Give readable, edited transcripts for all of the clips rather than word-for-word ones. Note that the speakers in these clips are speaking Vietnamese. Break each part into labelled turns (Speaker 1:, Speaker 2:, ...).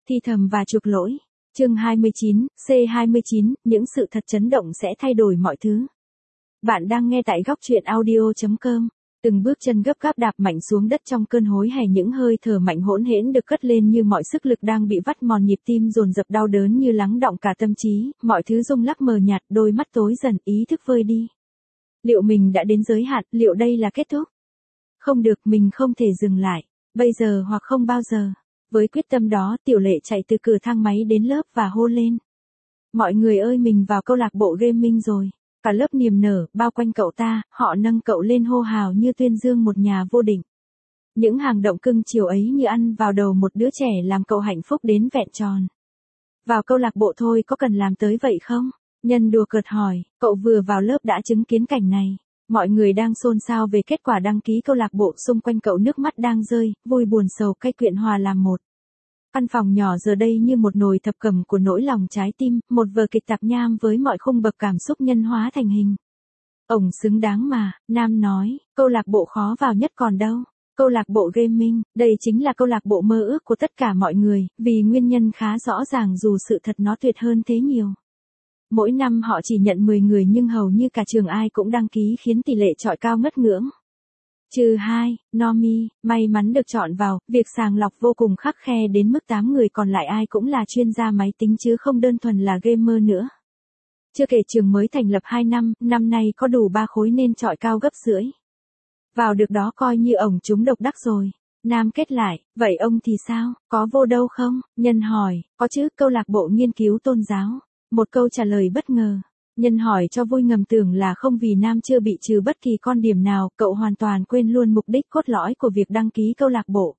Speaker 1: Thi thầm và chuộc lỗi. Chương 29, C29, những sự thật chấn động sẽ thay đổi mọi thứ. Bạn đang nghe tại góc truyện audio.com. Từng bước chân gấp gáp đạp mạnh xuống đất trong cơn hối hả, những hơi thở mạnh hỗn hển được cất lên như mọi sức lực đang bị vắt mòn, nhịp tim dồn dập đau đớn như lắng đọng cả tâm trí, mọi thứ rung lắc mờ nhạt, đôi mắt tối dần, ý thức vơi đi. Liệu mình đã đến giới hạn, liệu đây là kết thúc? Không được, mình không thể dừng lại, bây giờ hoặc không bao giờ. Với quyết tâm đó, Tiểu Lệ chạy từ cửa thang máy đến lớp và hô lên. Mọi người ơi, mình vào câu lạc bộ gaming rồi. Cả lớp niềm nở, bao quanh cậu ta, họ nâng cậu lên hô hào như tuyên dương một nhà vô địch. Những hàng động cưng chiều ấy như ăn vào đầu một đứa trẻ làm cậu hạnh phúc đến vẹn tròn. Vào câu lạc bộ thôi, có cần làm tới vậy không? Nhân đùa cợt hỏi, cậu vừa vào lớp đã chứng kiến cảnh này. Mọi người đang xôn xao về kết quả đăng ký câu lạc bộ, xung quanh cậu nước mắt đang rơi, vui buồn sầu cay quyện hòa làm một. Căn phòng nhỏ giờ đây như một nồi thập cẩm của nỗi lòng trái tim, một vở kịch tạp nham với mọi khung bậc cảm xúc nhân hóa thành hình. Ổng xứng đáng mà, Nam nói, câu lạc bộ khó vào nhất còn đâu. Câu lạc bộ gaming, đây chính là câu lạc bộ mơ ước của tất cả mọi người, vì nguyên nhân khá rõ ràng dù sự thật nó tuyệt hơn thế nhiều. Mỗi năm họ chỉ nhận 10 người nhưng hầu như cả trường ai cũng đăng ký, khiến tỷ lệ chọi cao ngất ngưỡng. Trừ 2, Nomi, may mắn được chọn vào, việc sàng lọc vô cùng khắt khe đến mức 8 người còn lại ai cũng là chuyên gia máy tính chứ không đơn thuần là gamer nữa. Chưa kể trường mới thành lập 2 năm, năm nay có đủ 3 khối nên chọi cao gấp rưỡi. Vào được đó coi như ổng trúng độc đắc rồi. Nam kết lại, vậy ông thì sao, có vô đâu không? Nhân hỏi, có chứ, câu lạc bộ nghiên cứu tôn giáo. Một câu trả lời bất ngờ. Nhân hỏi cho vui, ngầm tưởng là không vì Nam chưa bị trừ bất kỳ con điểm nào, cậu hoàn toàn quên luôn mục đích cốt lõi của việc đăng ký câu lạc bộ.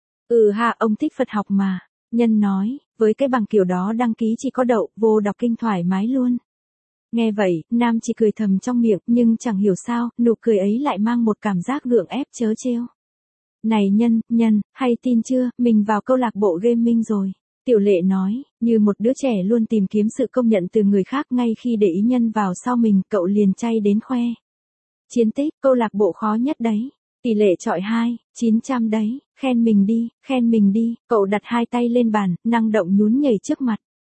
Speaker 1: Ông thích Phật học mà. Nhân nói, với cái bằng kiểu đó đăng ký chỉ có đậu, vô đọc kinh thoải mái luôn. Nghe vậy, Nam chỉ cười thầm trong miệng, nhưng chẳng hiểu sao, nụ cười ấy lại mang một cảm giác gượng ép trớ trêu. Này Nhân, hay tin chưa, mình vào câu lạc bộ gaming rồi. Tiểu Lệ nói, như một đứa trẻ luôn tìm kiếm sự công nhận từ người khác, ngay khi để ý Nhân vào sau mình, cậu liền chay đến khoe. Chiến tích, câu lạc bộ khó nhất đấy. Tỷ lệ chọi 2, 900 đấy, khen mình đi, cậu đặt hai tay lên bàn, năng động nhún nhảy trước mặt.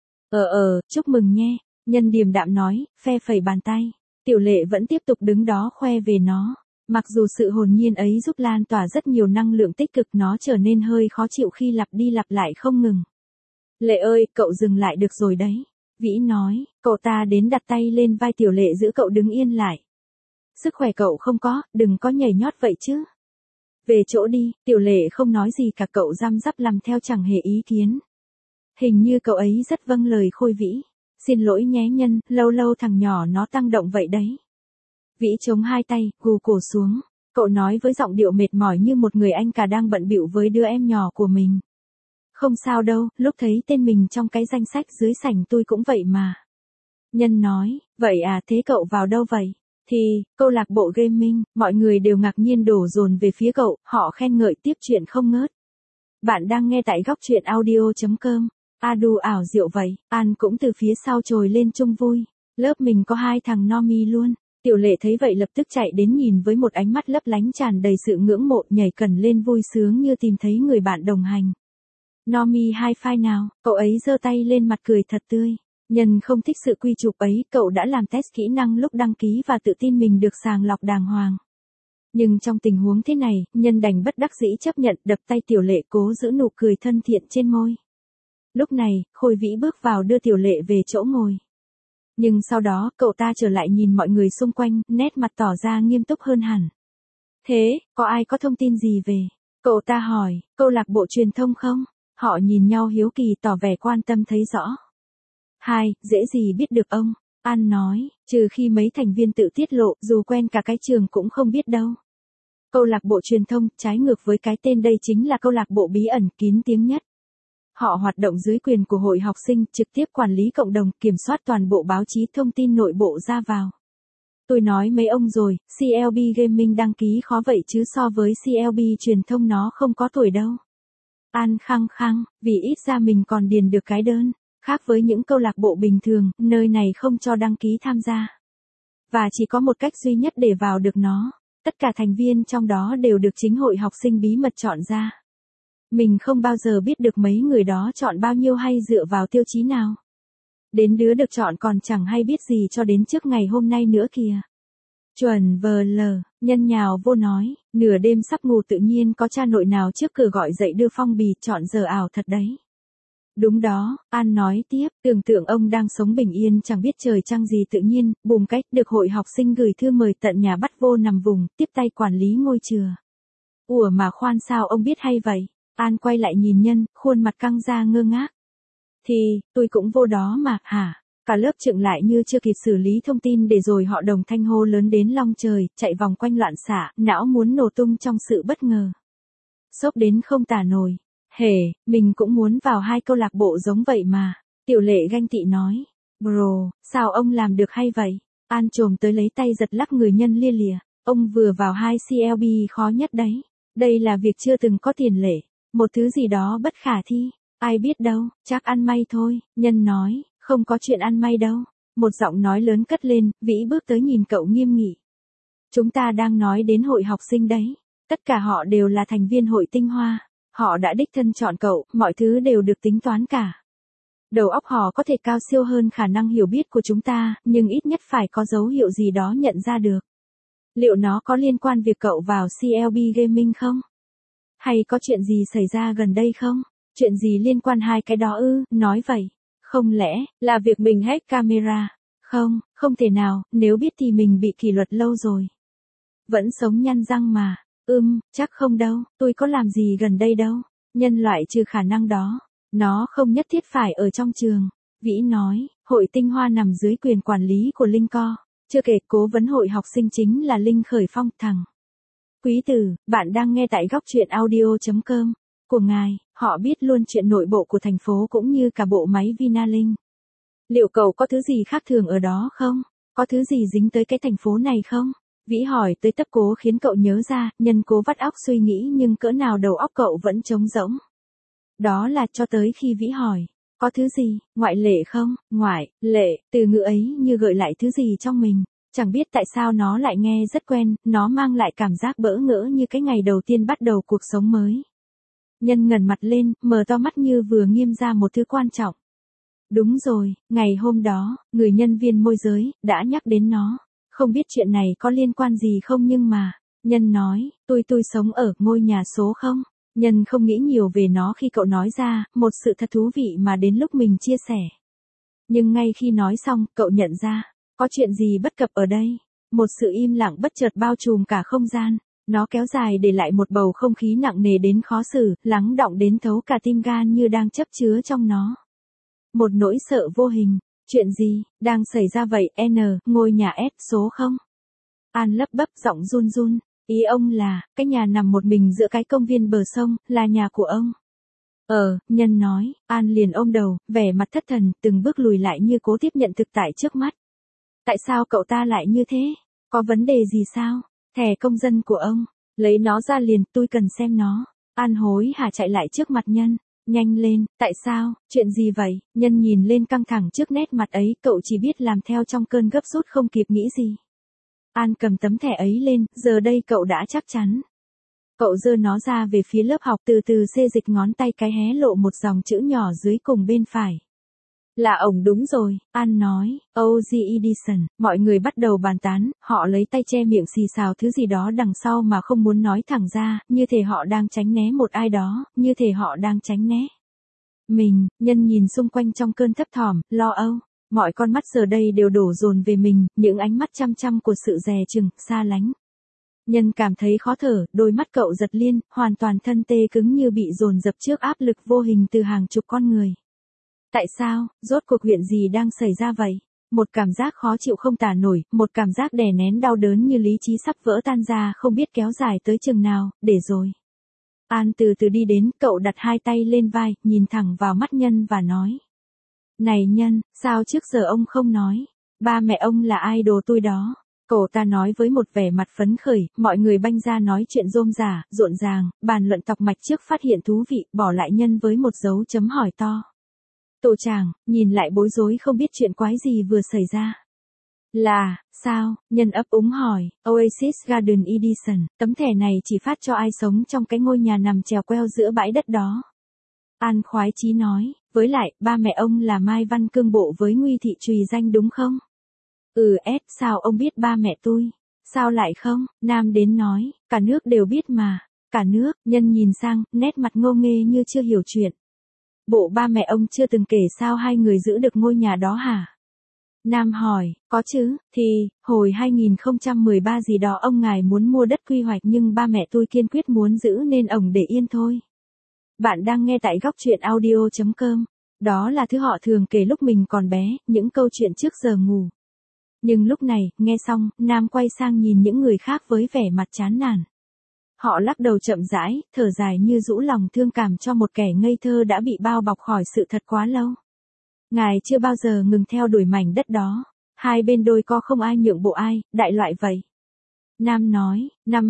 Speaker 1: Chúc mừng nhé, Nhân điềm đạm nói, phe phẩy bàn tay. Tiểu Lệ vẫn tiếp tục đứng đó khoe về nó. Mặc dù sự hồn nhiên ấy giúp lan tỏa rất nhiều năng lượng tích cực, nó trở nên hơi khó chịu khi lặp đi lặp lại không ngừng. Lệ ơi, cậu dừng lại được rồi đấy. Vĩ nói, cậu ta đến đặt tay lên vai Tiểu Lệ giữ cậu đứng yên lại. Sức khỏe cậu không có, đừng có nhảy nhót vậy chứ. Về chỗ đi, Tiểu Lệ không nói gì cả, cậu răm rắp làm theo chẳng hề ý kiến. Hình như cậu ấy rất vâng lời Khôi Vĩ. Xin lỗi nhé Nhân, lâu lâu thằng nhỏ nó tăng động vậy đấy. Vĩ chống hai tay, gù cổ xuống. Cậu nói với giọng điệu mệt mỏi như một người anh cả đang bận bịu với đứa em nhỏ của mình. Không sao đâu, lúc thấy tên mình trong cái danh sách dưới sảnh tôi cũng vậy mà. Nhân nói, vậy à, thế cậu vào đâu vậy? Thì, câu lạc bộ gaming, mọi người đều ngạc nhiên đổ dồn về phía cậu, họ khen ngợi tiếp chuyện không ngớt. Bạn đang nghe tại góc truyện audio.com. Đù ảo diệu vậy, An cũng từ phía sau trồi lên chung vui. Lớp mình có 2 thằng Nomi luôn. Tiểu Lệ thấy vậy lập tức chạy đến nhìn với một ánh mắt lấp lánh tràn đầy sự ngưỡng mộ, nhảy cẩn lên vui sướng như tìm thấy người bạn đồng hành. Nomi high five nào, cậu ấy giơ tay lên mặt cười thật tươi. Nhân không thích sự quy chụp ấy, cậu đã làm test kỹ năng lúc đăng ký và tự tin mình được sàng lọc đàng hoàng. Nhưng trong tình huống thế này, Nhân đành bất đắc dĩ chấp nhận, đập tay Tiểu Lệ cố giữ nụ cười thân thiện trên môi. Lúc này, Khôi Vĩ bước vào đưa Tiểu Lệ về chỗ ngồi. Nhưng sau đó, cậu ta trở lại nhìn mọi người xung quanh, nét mặt tỏ ra nghiêm túc hơn hẳn. Thế, có ai có thông tin gì về? Cậu ta hỏi, câu lạc bộ truyền thông không? Họ nhìn nhau hiếu kỳ tỏ vẻ quan tâm thấy rõ. Dễ gì biết được ông, An nói, trừ khi mấy thành viên tự tiết lộ, dù quen cả cái trường cũng không biết đâu. Câu lạc bộ truyền thông, trái ngược với cái tên đây chính là câu lạc bộ bí ẩn kín tiếng nhất. Họ hoạt động dưới quyền của hội học sinh, trực tiếp quản lý cộng đồng, kiểm soát toàn bộ báo chí thông tin nội bộ ra vào. Tôi nói mấy ông rồi, CLB Gaming đăng ký khó vậy chứ so với CLB truyền thông nó không có tuổi đâu. An khăng, vì ít ra mình còn điền được cái đơn. Khác với những câu lạc bộ bình thường, nơi này không cho đăng ký tham gia. Và chỉ có một cách duy nhất để vào được nó. Tất cả thành viên trong đó đều được chính hội học sinh bí mật chọn ra. Mình không bao giờ biết được mấy người đó chọn bao nhiêu hay dựa vào tiêu chí nào. Đến đứa được chọn còn chẳng hay biết gì cho đến trước ngày hôm nay nữa kìa. Chuẩn vờ lờ, Nhân nhào vô nói, nửa đêm sắp ngủ tự nhiên có cha nội nào trước cửa gọi dậy đưa phong bì, chọn giờ ảo thật đấy. Đúng đó, An nói tiếp, tưởng tượng ông đang sống bình yên chẳng biết trời trăng gì tự nhiên, bùm cách được hội học sinh gửi thư mời tận nhà bắt vô nằm vùng, tiếp tay quản lý ngôi chừa. Ủa mà khoan sao ông biết hay vậy? An quay lại nhìn Nhân, khuôn mặt căng ra ngơ ngác. Thì, tôi cũng vô đó mà, hả? Cả lớp chững lại như chưa kịp xử lý thông tin để rồi họ đồng thanh hô lớn đến long trời, chạy vòng quanh loạn xạ, não muốn nổ tung trong sự bất ngờ. Sốc đến không tả nổi. Hề, mình cũng muốn vào hai câu lạc bộ giống vậy mà. Tiểu Lệ ganh tị nói. Bro, sao ông làm được hay vậy? An chồm tới lấy tay giật lắc người Nhân lia lịa. Ông vừa vào hai CLB khó nhất đấy. Đây là việc chưa từng có tiền lệ. Một thứ gì đó bất khả thi. Ai biết đâu, chắc ăn may thôi. Nhân nói, không có chuyện ăn may đâu. Một giọng nói lớn cất lên, Vĩ bước tới nhìn cậu nghiêm nghị. Chúng ta đang nói đến hội học sinh đấy. Tất cả họ đều là thành viên hội tinh hoa. Họ đã đích thân chọn cậu, mọi thứ đều được tính toán cả. Đầu óc họ có thể cao siêu hơn khả năng hiểu biết của chúng ta, nhưng ít nhất phải có dấu hiệu gì đó nhận ra được. Liệu nó có liên quan việc cậu vào CLB Gaming không? Hay có chuyện gì xảy ra gần đây không? Chuyện gì liên quan hai cái đó ư? Nói vậy. Không lẽ, là việc mình hack camera? Không, không thể nào, nếu biết thì mình bị kỷ luật lâu rồi. Vẫn sống nhăn răng mà. Chắc không đâu, tôi có làm gì gần đây đâu. Nhân loại trừ khả năng đó. Nó không nhất thiết phải ở trong trường. Vĩ nói, hội tinh hoa nằm dưới quyền quản lý của Linh Co. Chưa kể cố vấn hội học sinh chính là Linh Khởi Phong thằng. Quý tử, bạn đang nghe tại góc truyện audio.com. Của ngài, họ biết luôn chuyện nội bộ của thành phố cũng như cả bộ máy Vinalink. Liệu cậu có thứ gì khác thường ở đó không? Có thứ gì dính tới cái thành phố này không? Vĩ hỏi tới tấp cố khiến cậu nhớ ra, Nhân cố vắt óc suy nghĩ nhưng cỡ nào đầu óc cậu vẫn trống rỗng. Đó là cho tới khi Vĩ hỏi, có thứ gì, ngoại lệ không? Ngoại, lệ, từ ngữ ấy như gợi lại thứ gì trong mình. Chẳng biết tại sao nó lại nghe rất quen, nó mang lại cảm giác bỡ ngỡ như cái ngày đầu tiên bắt đầu cuộc sống mới. Nhân ngẩng mặt lên, mở to mắt như vừa nghiêm ra một thứ quan trọng. Đúng rồi, ngày hôm đó, người nhân viên môi giới, đã nhắc đến nó. Không biết chuyện này có liên quan gì không nhưng mà, Nhân nói, tôi sống ở ngôi nhà số 0. Nhân không nghĩ nhiều về nó khi cậu nói ra, một sự thật thú vị mà đến lúc mình chia sẻ. Nhưng ngay khi nói xong, cậu nhận ra, có chuyện gì bất cập ở đây. Một sự im lặng bất chợt bao trùm cả không gian. Nó kéo dài để lại một bầu không khí nặng nề đến khó xử, lắng đọng đến thấu cả tim gan như đang chấp chứa trong nó. Một nỗi sợ vô hình. Chuyện gì, đang xảy ra vậy, ngôi nhà S số 0? An lấp bấp giọng run run. Ý ông là, cái nhà nằm một mình giữa cái công viên bờ sông, là nhà của ông. Nhân nói, An liền ôm đầu, vẻ mặt thất thần, từng bước lùi lại như cố tiếp nhận thực tại trước mắt. Tại sao cậu ta lại như thế? Có vấn đề gì sao? Thẻ công dân của ông. Lấy nó ra liền, tôi cần xem nó. An hối hả chạy lại trước mặt Nhân. Nhanh lên, tại sao, chuyện gì vậy? Nhân nhìn lên căng thẳng trước nét mặt ấy, cậu chỉ biết làm theo trong cơn gấp rút không kịp nghĩ gì. An cầm tấm thẻ ấy lên, giờ đây cậu đã chắc chắn. Cậu giơ nó ra về phía lớp học, từ từ xê dịch ngón tay cái hé lộ một dòng chữ nhỏ dưới cùng bên phải. Là ổng đúng rồi, An nói, O.G. Edison. Mọi người bắt đầu bàn tán, họ lấy tay che miệng xì xào thứ gì đó đằng sau mà không muốn nói thẳng ra, như thể họ đang tránh né một ai đó, như thể họ đang tránh né. Nhân nhìn xung quanh trong cơn thấp thỏm, lo âu. Mọi con mắt giờ đây đều đổ dồn về mình, những ánh mắt chăm chăm của sự dè chừng, xa lánh. Nhân cảm thấy khó thở, đôi mắt cậu giật liên, hoàn toàn thân tê cứng như bị dồn dập trước áp lực vô hình từ hàng chục con người. Tại sao, rốt cuộc chuyện gì đang xảy ra vậy? Một cảm giác khó chịu không tả nổi, một cảm giác đè nén đau đớn như lý trí sắp vỡ tan ra không biết kéo dài tới chừng nào, để rồi. An từ từ đi đến, cậu đặt hai tay lên vai, nhìn thẳng vào mắt Nhân và nói. Này Nhân, sao trước giờ ông không nói? Ba mẹ ông là idol tôi đó. Cậu ta nói với một vẻ mặt phấn khởi, mọi người banh ra nói chuyện rôm rả, rộn ràng, bàn luận tọc mạch trước phát hiện thú vị, bỏ lại Nhân với một dấu chấm hỏi to. Tổ chàng, nhìn lại bối rối không biết chuyện quái gì vừa xảy ra. Là, sao? Nhân ấp úng hỏi, Oasis Garden Edition, tấm thẻ này chỉ phát cho ai sống trong cái ngôi nhà nằm chèo queo giữa bãi đất đó. An khoái chí nói, với lại, ba mẹ ông là Mai Văn Cương bộ với Nguy Thị Trùy Danh đúng không? Sao ông biết ba mẹ tôi? Sao lại không? Nam đến nói, cả nước đều biết mà. Cả nước, Nhân nhìn sang, nét mặt ngô nghê như chưa hiểu chuyện. Bộ ba mẹ ông chưa từng kể sao hai người giữ được ngôi nhà đó hả? Nam hỏi, có chứ, thì, hồi 2013 gì đó ông ngài muốn mua đất quy hoạch nhưng ba mẹ tôi kiên quyết muốn giữ nên ổng để yên thôi. Bạn đang nghe tại góc truyện audio.com. Đó là thứ họ thường kể lúc mình còn bé, những câu chuyện trước giờ ngủ. Nhưng lúc này, nghe xong, Nam quay sang nhìn những người khác với vẻ mặt chán nản. Họ lắc đầu chậm rãi, thở dài như rũ lòng thương cảm cho một kẻ ngây thơ đã bị bao bọc khỏi sự thật quá lâu. Ngài chưa bao giờ ngừng theo đuổi mảnh đất đó. Hai bên đôi co không ai nhượng bộ ai, đại loại vậy. Nam nói, năm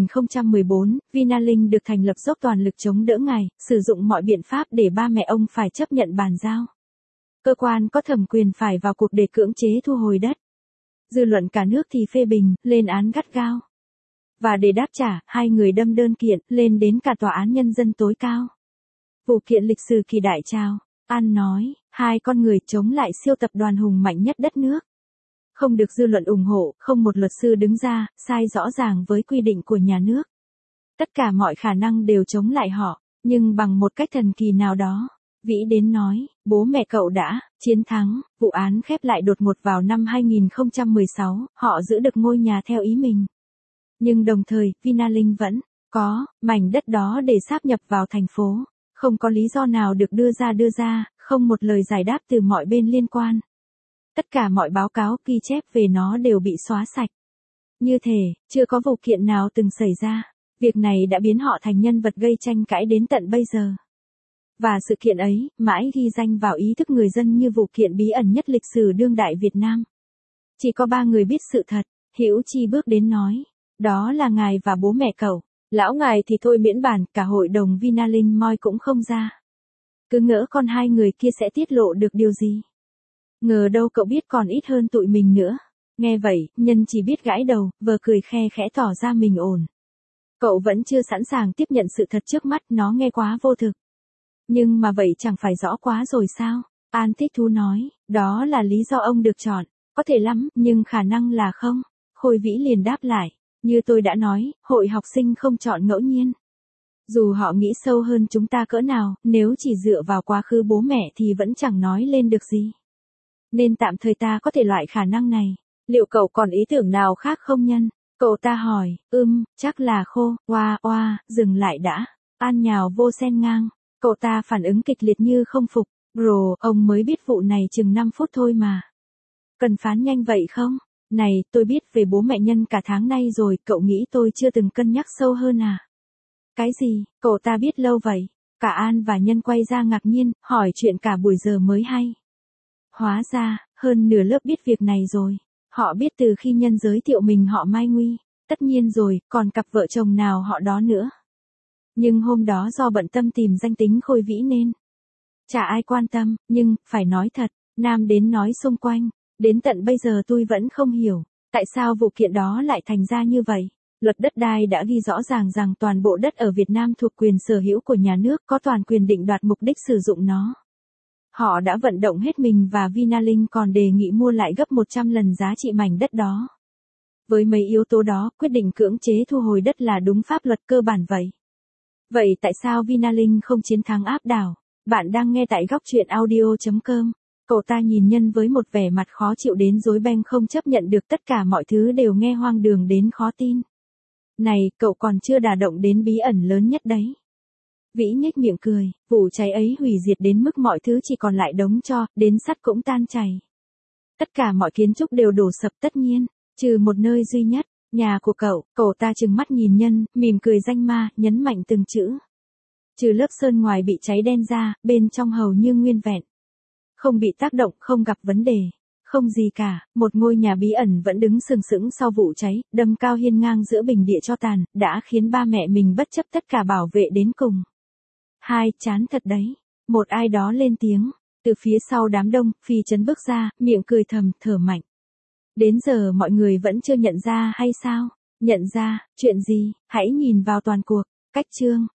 Speaker 1: 2014, Vinalink được thành lập dốc toàn lực chống đỡ ngài, sử dụng mọi biện pháp để ba mẹ ông phải chấp nhận bàn giao. Cơ quan có thẩm quyền phải vào cuộc để cưỡng chế thu hồi đất. Dư luận cả nước thì phê bình, lên án gắt gao. Và để đáp trả, hai người đâm đơn kiện, lên đến cả tòa án nhân dân tối cao. Vụ kiện lịch sử kỳ đại trao. An nói, hai con người chống lại siêu tập đoàn hùng mạnh nhất đất nước. Không được dư luận ủng hộ, không một luật sư đứng ra, sai rõ ràng với quy định của nhà nước. Tất cả mọi khả năng đều chống lại họ, nhưng bằng một cách thần kỳ nào đó. Vĩ đến nói, bố mẹ cậu đã chiến thắng, vụ án khép lại đột ngột vào năm 2016, họ giữ được ngôi nhà theo ý mình. Nhưng đồng thời, Vinalink vẫn có mảnh đất đó để sáp nhập vào thành phố. Không có lý do nào được đưa ra, không một lời giải đáp từ mọi bên liên quan. Tất cả mọi báo cáo ghi chép về nó đều bị xóa sạch. Như thể, chưa có vụ kiện nào từng xảy ra. Việc này đã biến họ thành nhân vật gây tranh cãi đến tận bây giờ. Và sự kiện ấy, mãi ghi danh vào ý thức người dân như vụ kiện bí ẩn nhất lịch sử đương đại Việt Nam. Chỉ có 3 người biết sự thật, Hữu Chi bước đến nói. Đó là ngài và bố mẹ cậu. Lão ngài thì thôi miễn bàn, cả hội đồng Vinalink moi cũng không ra. Cứ ngỡ con hai người kia sẽ tiết lộ được điều gì. Ngờ đâu cậu biết còn ít hơn tụi mình nữa. Nghe vậy, Nhân chỉ biết gãi đầu, vờ cười khe khẽ tỏ ra mình ổn. Cậu vẫn chưa sẵn sàng tiếp nhận sự thật trước mắt, nó nghe quá vô thực. Nhưng mà vậy chẳng phải rõ quá rồi sao? An thích thú nói, đó là lý do ông được chọn. Có thể lắm, nhưng khả năng là không. Khôi Vĩ liền đáp lại. Như tôi đã nói, hội học sinh không chọn ngẫu nhiên. Dù họ nghĩ sâu hơn chúng ta cỡ nào, nếu chỉ dựa vào quá khứ bố mẹ thì vẫn chẳng nói lên được gì. Nên tạm thời ta có thể loại khả năng này. Liệu cậu còn ý tưởng nào khác không Nhân? Cậu ta hỏi, chắc là khô, dừng lại đã. An nhào vô sen ngang. Cậu ta phản ứng kịch liệt như không phục. Bro, ông mới biết vụ này chừng 5 phút thôi mà. Cần phán nhanh vậy không? Này, tôi biết về bố mẹ Nhân cả tháng nay rồi, cậu nghĩ tôi chưa từng cân nhắc sâu hơn à? Cái gì, cậu ta biết lâu vậy? Cả An và Nhân quay ra ngạc nhiên, hỏi chuyện cả buổi giờ mới hay. Hóa ra, hơn nửa lớp biết việc này rồi. Họ biết từ khi Nhân giới thiệu mình họ Mai Nguy. Tất nhiên rồi, còn cặp vợ chồng nào họ đó nữa. Nhưng hôm đó do bận tâm tìm danh tính Khôi Vĩ nên. Chả ai quan tâm, nhưng, phải nói thật, Nam đến nói xung quanh. Đến tận bây giờ tôi vẫn không hiểu, tại sao vụ kiện đó lại thành ra như vậy. Luật đất đai đã ghi rõ ràng rằng toàn bộ đất ở Việt Nam thuộc quyền sở hữu của nhà nước, có toàn quyền định đoạt mục đích sử dụng nó. Họ đã vận động hết mình và Vinalink còn đề nghị mua lại gấp 100 lần giá trị mảnh đất đó. Với mấy yếu tố đó, quyết định cưỡng chế thu hồi đất là đúng pháp luật cơ bản vậy. Vậy tại sao Vinalink không chiến thắng áp đảo? Bạn đang nghe tại góc truyện audio.com. Cậu ta nhìn Nhân với một vẻ mặt khó chịu đến rối beng, không chấp nhận được tất cả mọi thứ đều nghe hoang đường đến khó tin. Này, cậu còn chưa đả động đến bí ẩn lớn nhất đấy. Vĩ nhếch miệng cười, vụ cháy ấy hủy diệt đến mức mọi thứ chỉ còn lại đống tro, đến sắt cũng tan chảy. Tất cả mọi kiến trúc đều đổ sập tất nhiên, trừ một nơi duy nhất, nhà của cậu ta trừng mắt nhìn Nhân, mỉm cười danh ma, nhấn mạnh từng chữ. Trừ lớp sơn ngoài bị cháy đen ra, bên trong hầu như nguyên vẹn. Không bị tác động, không gặp vấn đề. Không gì cả, một ngôi nhà bí ẩn vẫn đứng sừng sững sau vụ cháy, đâm cao hiên ngang giữa bình địa tro tàn, đã khiến ba mẹ mình bất chấp tất cả bảo vệ đến cùng. Chán thật đấy. Một ai đó lên tiếng. Từ phía sau đám đông, Phi Trấn bước ra, miệng cười thầm, thở mạnh. Đến giờ mọi người vẫn chưa nhận ra hay sao? Nhận ra, chuyện gì? Hãy nhìn vào toàn cuộc. Cách chương